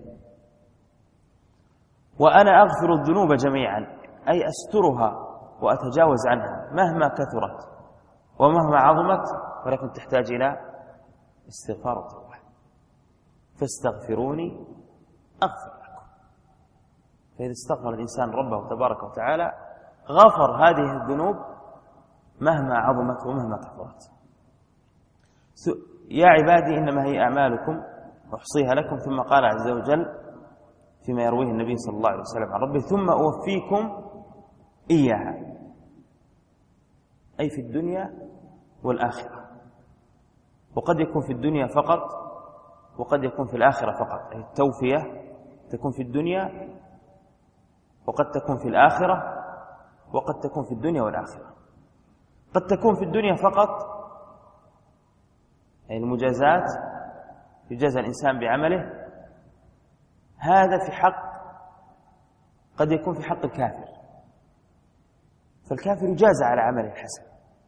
وأنا أغفر الذنوب جميعا، أي أسترها وأتجاوز عنها مهما كثرت ومهما عظمت، ولكن تحتاج إلى استغفار وتوبة. فاستغفروني أغفر لكم. فإذا استغفر الإنسان ربه تبارك وتعالى غفر هذه الذنوب مهما عظمت ومهما كثرت. يا عبادي إنما هي أعمالكم أحصيها لكم، ثم قال عز وجل فيما يرويه النبي صلى الله عليه وسلم عن ربه: ثم أوفيكم إياها، أي في الدنيا والآخرة. وقد يكون في الدنيا فقط وقد يكون في الآخرة فقط، أي التوفية تكون في الدنيا وقد تكون في الآخرة وقد تكون في الدنيا والآخرة. قد تكون في الدنيا فقط، أي المجازات يجازى الإنسان بعمله، هذا في حق قد يكون في حق الكافر، فالكافر يجازى على عمله الحسن.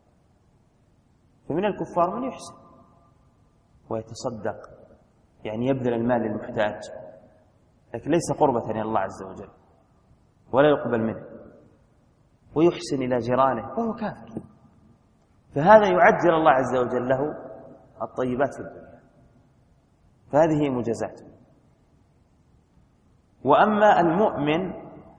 فمن الكفار من يحسن ويتصدق، يعني يبذل المال للمحتاج، لكن ليس قربة إلى الله عز وجل ولا يقبل منه، ويحسن إلى جيرانه وهو كافر، فهذا يعجل الله عز وجل له الطيبات في الدنيا، فهذه هي مجازاته. وأما المؤمن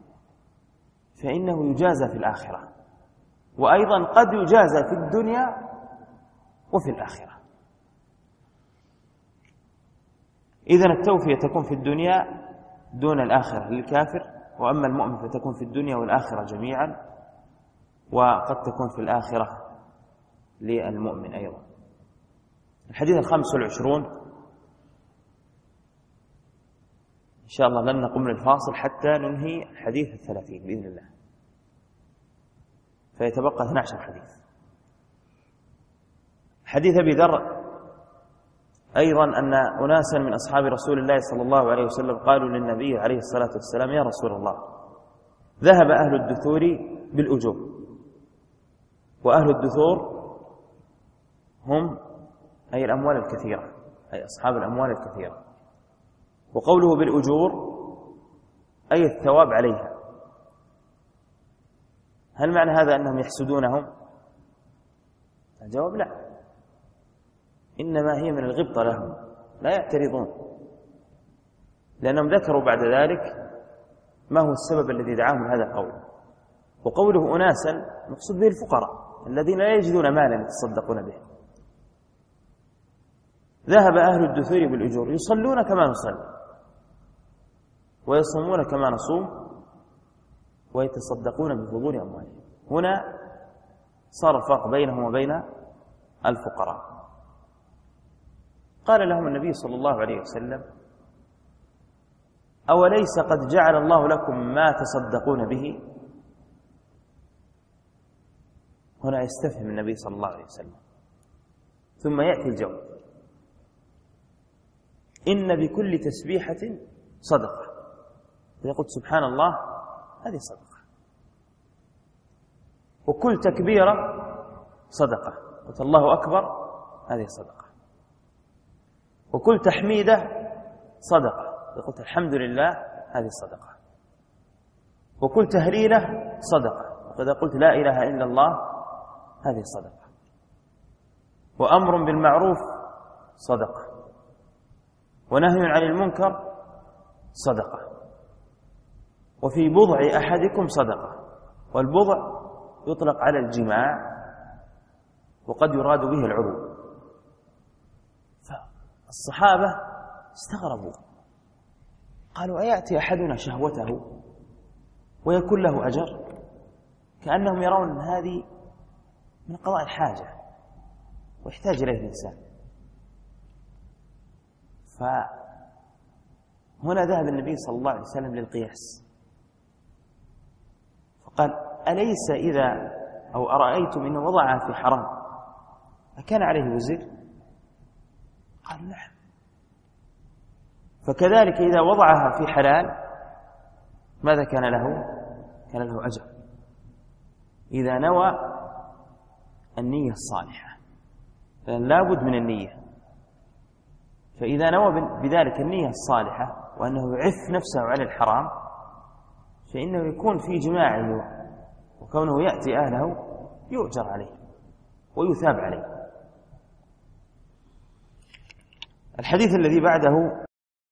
فإنه يجازى في الآخرة، وأيضا قد يجازى في الدنيا وفي الآخرة. إذن التوفية تكون في الدنيا دون الآخرة للكافر، وأما المؤمن فتكون في الدنيا والآخرة جميعا، وقد تكون في الآخرة للمؤمن أيضا. الحديث الخامس والعشرون، إن شاء الله لن نقوم للفاصل حتى ننهي الحديث الثلاثين بإذن الله، فيتبقى اثني عشر حديث. حديث أبي ذر أيضا أن أناسا من أصحاب رسول الله صلى الله عليه وسلم قالوا للنبي عليه الصلاة والسلام: يا رسول الله، ذهب أهل الدثور بالأجور. وأهل الدثور هم أي الأموال الكثيرة، أي أصحاب الأموال الكثيرة. وقوله بالأجور أي الثواب عليها. هل معنى هذا أنهم يحسدونهم؟ الجواب لا، إنما هي من الغبطة لهم، لا يعترضون، لأنهم ذكروا بعد ذلك ما هو السبب الذي دعاهم لهذا القول. وقوله أناسا مقصود به الفقراء الذين لا يجدون مالا يتصدقون به. ذهب أهل الدثور بالأجور، يصلون كما نصلي ويصومون كما نصوم ويتصدقون بفضول أموالهم. هنا صار الفرق بينهم وبين الفقراء. قال لهم النبي صلى الله عليه وسلم: أوليس قد جعل الله لكم ما تصدقون به؟ هنا يستفهم النبي صلى الله عليه وسلم، ثم يأتي الجواب: إن بكل تسبيحة صدقة. إذا قلت سبحان الله هذه صدقة، وكل تكبيرة صدقة، قلت الله أكبر هذه صدقة، وكل تحميدة صدقة، إذا قلت الحمد لله هذه صدقة، وكل تهليلة صدقة، وإذا قلت لا إله إلا الله هذه صدقة، وأمر بالمعروف صدقة، ونهي عن المنكر صدقة، وفي بضع أحدكم صدقة. والبضع يطلق على الجماع وقد يراد به العضو. فالصحابة استغربوا، قالوا: أيأتي أحدنا شهوته ويكون له أجر؟ كأنهم يرون أن هذه من قضاء الحاجة ويحتاج إليه الإنسان. فهنا ذهب النبي صلى الله عليه وسلم للقياس، فقال: أليس إذا أو أرأيتم إنه وضعها في حرام أكان عليه وزر؟ قال: نعم. فكذلك إذا وضعها في حلال ماذا كان له؟ كان له أجر، إذا نوى النية الصالحة، فإن لابد من النية. فإذا نوى بذلك النية الصالحة وأنه يعف نفسه عن الحرام، فإنه يكون في جماعه وكونه يأتي أهله يؤجر عليه ويثاب عليه. الحديث الذي بعده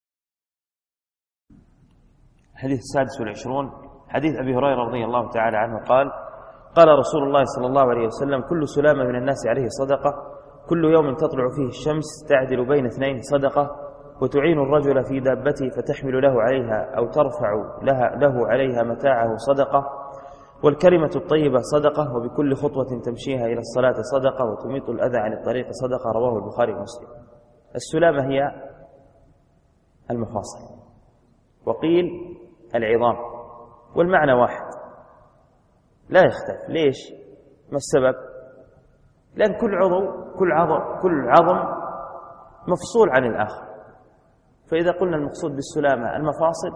الحديث السادس والعشرون، حديث أبي هريرة رضي الله تعالى عنه قال: قال رسول الله صلى الله عليه وسلم: كل سلامة من الناس عليه صدقة، كل يوم تطلع فيه الشمس تعدل بين اثنين صدقة، وتعين الرجل في دابته فتحمل له عليها أو ترفع لها له عليها متاعه صدقة، والكلمة الطيبة صدقة، وبكل خطوة تمشيها إلى الصلاة صدقة، وتميط الأذى عن الطريق صدقة. رواه البخاري ومسلم. السلامة هي المفاصل، وقيل العظام، والمعنى واحد لا يختلف. ليش؟ ما السبب؟ لأن كل عضو كل عضو كل عظم مفصول عن الآخر، فإذا قلنا المقصود بالسلامة المفاصل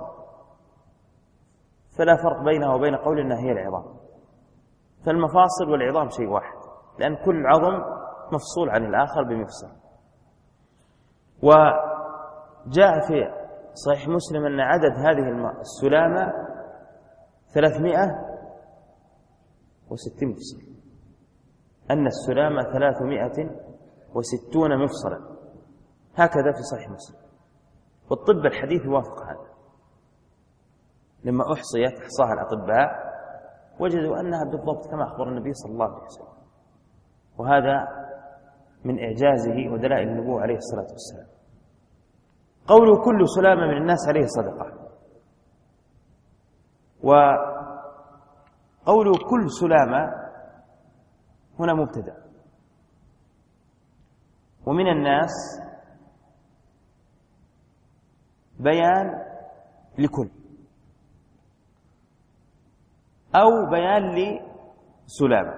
فلا فرق بينها وبين قول أنها هي العظام. فالمفاصل والعظام شيء واحد، لأن كل عظم مفصول عن الآخر بمفصل. وجاء في صحيح مسلم أن عدد هذه السلامة ثلاثمائة وستين مفصل، أن السلامة ثلاثمائة وستون مفصلا، هكذا في صحيح مسلم. والطب الحديث يوافق هذا، لما أحصيت إحصاها الأطباء وجدوا أنها بالضبط كما أخبر النبي صلى الله عليه وسلم، وهذا من إعجازه ودلائل النبوة عليه الصلاة والسلام. قوله كل سلامة من الناس عليه صدقة، وقوله كل سلامة هنا مبتدأ، ومن الناس بيان لكل أو بيان لسلامة.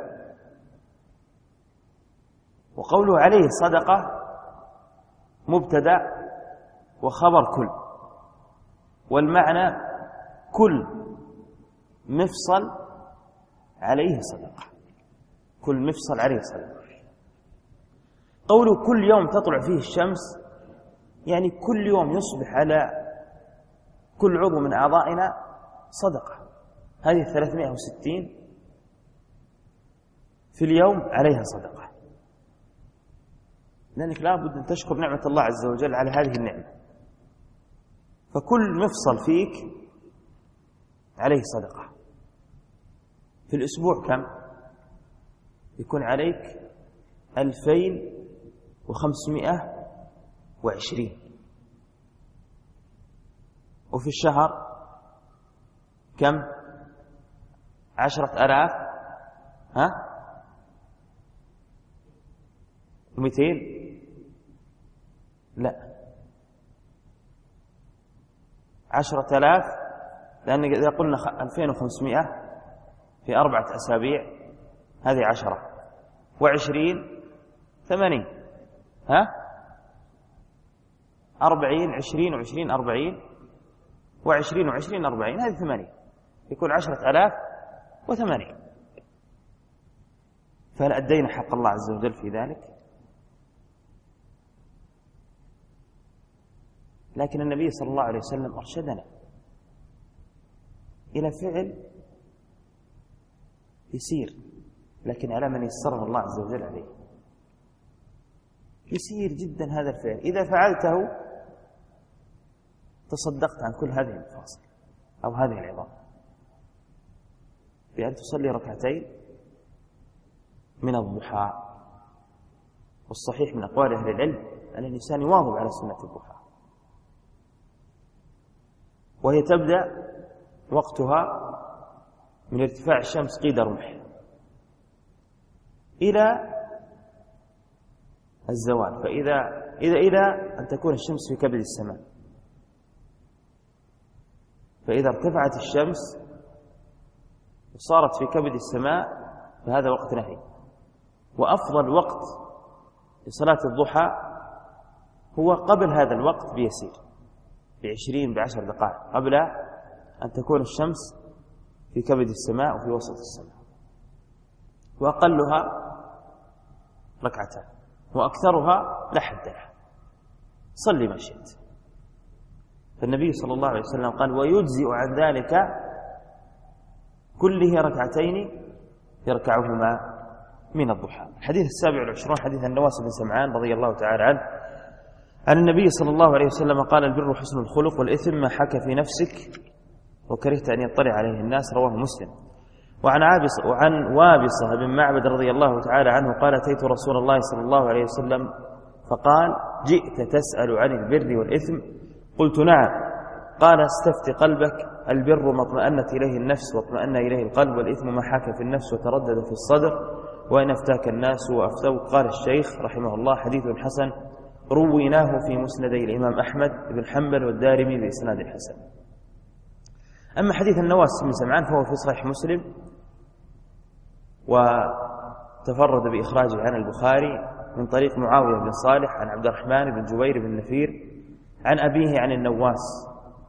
وقوله عليه صدقة مبتدأ وخبر كل، والمعنى كل مفصل عليه صدقة، كل مفصل عليه صدقة. قوله كل يوم تطلع فيه الشمس يعني كل يوم يصبح على كل عضو من أعضائنا صدقة. هذه ثلاثمائة وستين في اليوم عليها صدقة، لأنك لا بد أن تشكر نعمة الله عز وجل على هذه النعمة. فكل مفصل فيك عليه صدقة. في الأسبوع كم؟ يكون عليك ألفين وخمسمائة وعشرين. وفي الشهر كم؟ عشرة ألاف ها ومئتين؟ لا، عشرة آلاف، لأن إذا قلنا ألفين وخمسمائة في أربعة أسابيع هذه عشرة، وعشرين ثمانين، ها أربعين، عشرين وعشرين أربعين، وعشرين وعشرين أربعين، هذه ثمانين، يكون عشرة آلاف وثمانين. فهل أدينا حق الله عز وجل في ذلك؟ لكن النبي صلى الله عليه وسلم أرشدنا إلى فعل يسير، لكن على من يسره الله عز وجل عليه. يسير جدا هذا الفعل، إذا فعلته تصدقت عن كل هذه المفاصل أو هذه العظام، بأن تصلي ركعتين من الضحى. والصحيح من أقوال أهل العلم أن الإنسان يواظب على سنة الضحى، وهي تبدأ وقتها من ارتفاع الشمس قيد رمح إلى الزوال، فإذا إذا إلى أن تكون الشمس في كبد السماء، فإذا ارتفعت الشمس وصارت في كبد السماء فهذا وقت نهي. وأفضل وقت لصلاة الضحى هو قبل هذا الوقت بيسير، بعشرين بعشر دقائق قبل أن تكون الشمس في كبد السماء وفي وسط السماء، وأقلها ركعتان وأكثرها لا حد لها، صلي ما شئت. فالنبي صلى الله عليه وسلم قال: ويجزئ عن ذلك كله ركعتين يركعهما من الضحى. الحديث السابع والعشرون حديث النواس بن سمعان رضي الله تعالى عنه عن النبي صلى الله عليه وسلم قال: البر حسن الخلق، والإثم ما حك في نفسك وكرهت أن يطلع عليه الناس. رواه مسلم. وعن عابس وعن وابصة بن معبد رضي الله تعالى عنه قال: أتيت رسول الله صلى الله عليه وسلم فقال: جئت تسأل عن البر والإثم؟ قلت: نعم. قال: استفت قلبك، البر ما اطمأنت إليه النفس واطمأن إليه القلب، والإثم ما حاك في النفس وتردد في الصدر، وإن أفتاك الناس وأفتوك. قال الشيخ رحمه الله: حديث حسن رويناه في مسندي الإمام أحمد بن حنبل والدارمي بإسناد الحسن. أما حديث النواس بن سمعان فهو في صحيح مسلم، وتفرد بإخراجه عن البخاري من طريق معاوية بن صالح عن عبد الرحمن بن جبير بن نفير عن أبيه عن النواس.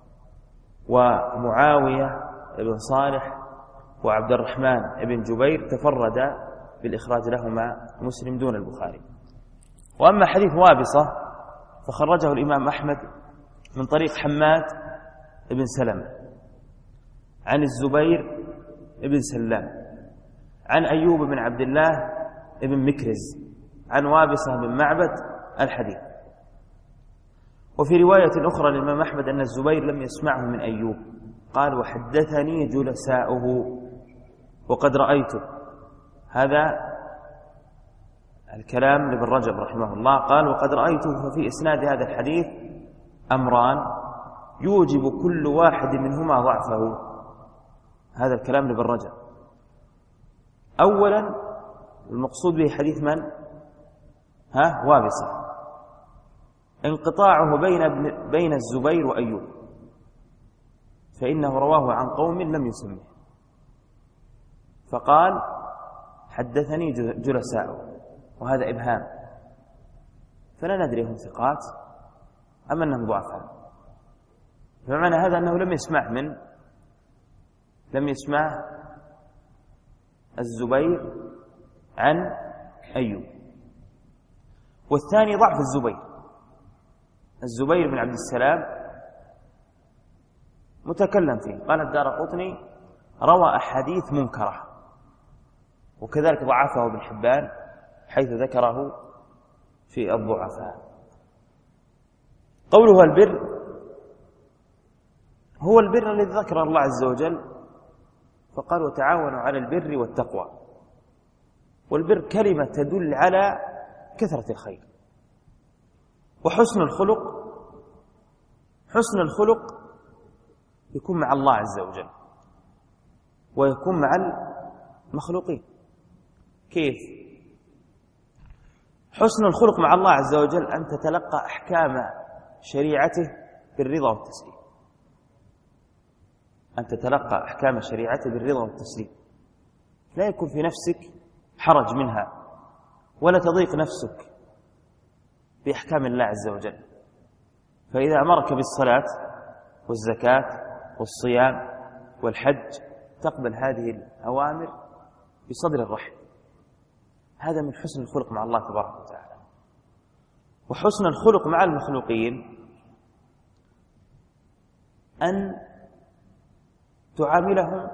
ومعاوية بن صالح وعبد الرحمن بن جبير تفرد بالإخراج لهما مسلم دون البخاري. وأما حديث وابصة فخرجه الإمام أحمد من طريق حماد بن سلمة عن الزبير بن سلام عن أيوب بن عبد الله بن مكرز عن وابصة بن معبد الحديث. وفي رواية أخرى للإمام أحمد أن الزبير لم يسمعه من أيوب، قال: وحدثني جلساؤه وقد رأيته. هذا الكلام لابن رجب رحمه الله، قال: وقد رأيته. ففي إسناد هذا الحديث أمران يوجب كل واحد منهما ضعفه. هذا الكلام لابن رجب. أولا المقصود به حديث من؟ ها وابصة، انقطاعه بين بين الزبير وأيوب، فإنه رواه عن قوم لم يسمه، فقال: حدثني جلساؤه، وهذا إبهام، فلا ندري هم ثقات أم أنهم ضعفاء. فمعنى هذا أنه لم يسمع من لم يسمع الزبير عن أيوب. والثاني ضعف الزبير، الزبير بن عبد السلام متكلم فيه، قال الدارقطني: روى أحاديث منكرة، وكذلك ضعفه ابن حبان حيث ذكره في الضعفاء. قوله البر هو البر الذي ذكر الله عز وجل، فقال: وتعاونوا على البر والتقوى. والبر كلمة تدل على كثرة الخير. وحسن الخلق، حسن الخلق يكون مع الله عز وجل ويكون مع المخلوقين. كيف؟ حسن الخلق مع الله عز وجل أن تتلقى أحكام شريعته بالرضا والتسليم، أن تتلقى أحكام شريعته بالرضا والتسليم، لا يكون في نفسك حرج منها ولا تضيق نفسك بأحكام الله عز وجل. فإذا أمرك بالصلاة والزكاة والصيام والحج تقبل هذه الأوامر بصدر الرحب. هذا من حسن الخلق مع الله تبارك وتعالى. وحسن الخلق مع المخلوقين أن تعاملهم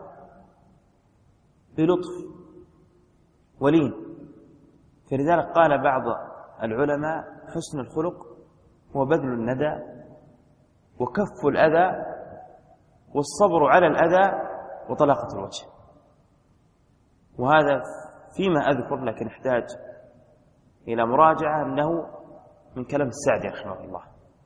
بلطف ولين. فلذلك قال بعض العلماء حسن الخلق هو بذل الندى وكف الأذى والصبر على الأذى وطلاقة الوجه. وهذا فيما أذكر لكن احتاج إلى مراجعة أنه من كلام السعدي رحمه الله،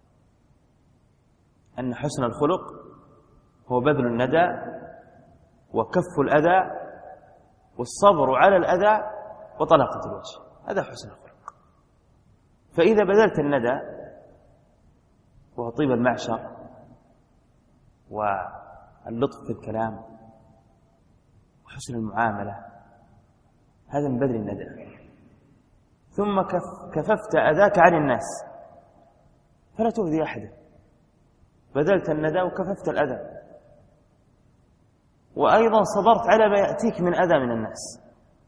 أن حسن الخلق هو بذل الندى وكف الأذى والصبر على الأذى وطلاقة الوجه. هذا حسن الخلق. فإذا بذلت الندى وهو طيب المعشر واللطف في الكلام وحسن المعاملة، هذا من بذل الندى. ثم كف كففت أذاك عن الناس فلا تؤذي أحدا. بذلت الندى وكففت الأذى، وأيضا صبرت على ما يأتيك من أذى من الناس،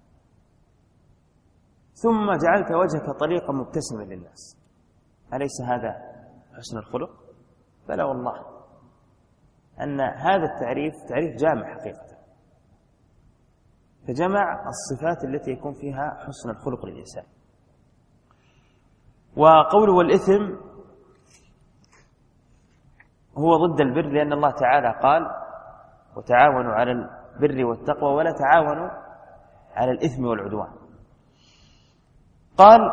ثم جعلت وجهك طليقا مبتسما للناس. أليس هذا حسن الخلق؟ بلى والله، أن هذا التعريف تعريف جامع حقيقة، فجمع الصفات التي يكون فيها حسن الخلق للإنسان. وقوله والإثم هو ضد البر، لأن الله تعالى قال وتعاونوا على البر والتقوى ولا تعاونوا على الإثم والعدوان. قال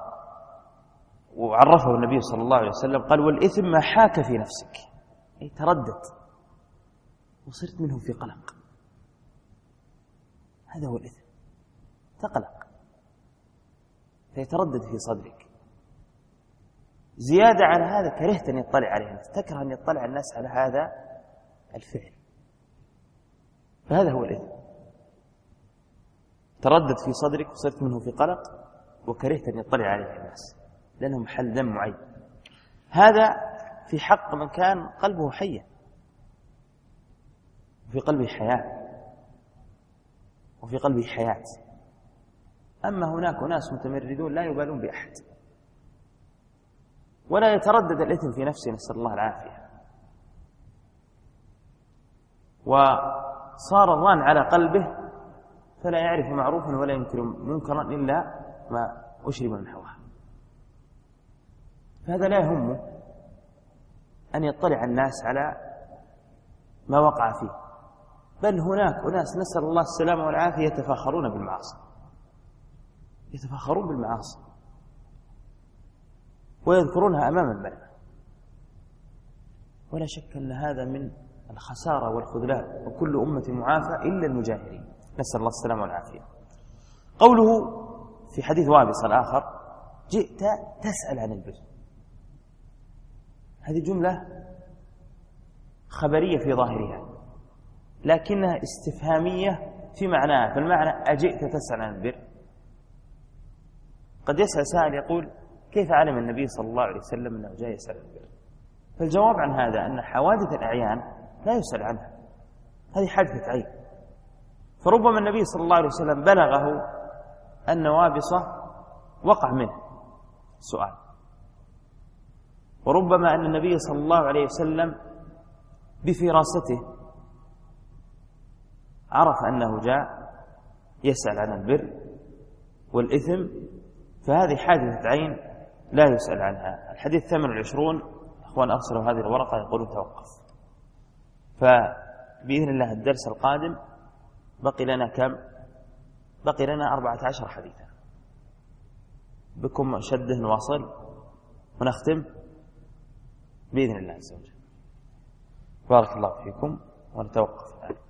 وعرفه النبي صلى الله عليه وسلم قال والإثم ما حاك في نفسك، أي تردد وصرت منه في قلق. هذا هو الإثم، تقلق فيتردد في صدرك. زيادة على هذا كرهت أن يطلع عليه الناس، تكره أن يطلع الناس على هذا الفعل. فهذا هو الإثم، تردد في صدرك وصرت منه في قلق وكرهت أن يطلع عليه الناس لأنه محل دم معين. هذا في حق من كان قلبه حيا وفي قلبه حياة وفي قلبه حياة. أما هناك ناس متمردون لا يبالون بأحد ولا يتردد الإثم في نفسه، نسأل الله العافية. وصار الظان على قلبه فلا يعرف معروفا ولا ينكر منكرا إلا ما أشرب من هواه. فهذا لا يهمه أن يطلع الناس على ما وقع فيه، بل هناك أناس نسأل الله السلامة والعافية يتفاخرون بالمعاصي، يتفاخرون بالمعاصي ويذكرونها أمام الملأ، ولا شك أن هذا من الخسارة والخذلان، وكل أمة معافى إلا المجاهرين، نسأل الله السلامة والعافية. قوله في حديث وابص الآخر جئت تسأل عن البر، هذه جملة خبرية في ظاهرها لكنها استفهامية في معناها. فالمعنى أجئت تسأل عن البر، قد يسأل سائل يقول كيف علم النبي صلى الله عليه وسلم أنه جاء يسأل عن البر؟ فالجواب عن هذا أن حوادث الأعيان لا يسأل عنها، هذه حادثة عين. فربما النبي صلى الله عليه وسلم بلغه أن وابصة وقع منه سؤال، وربما أن النبي صلى الله عليه وسلم بفراسته عرف أنه جاء يسأل عن البر والإثم، فهذه حادثة عين لا يسأل عنها. الحديث الثامن والعشرون، أخوان أرسلوا هذه الورقة يقولون توقف. فبإذن الله الدرس القادم بقي لنا كم؟ بقي لنا أربعة عشر حديثا. بكم شده نواصل ونختم بإذن الله عز وجل. بارك الله فيكم ونتوقف الآن.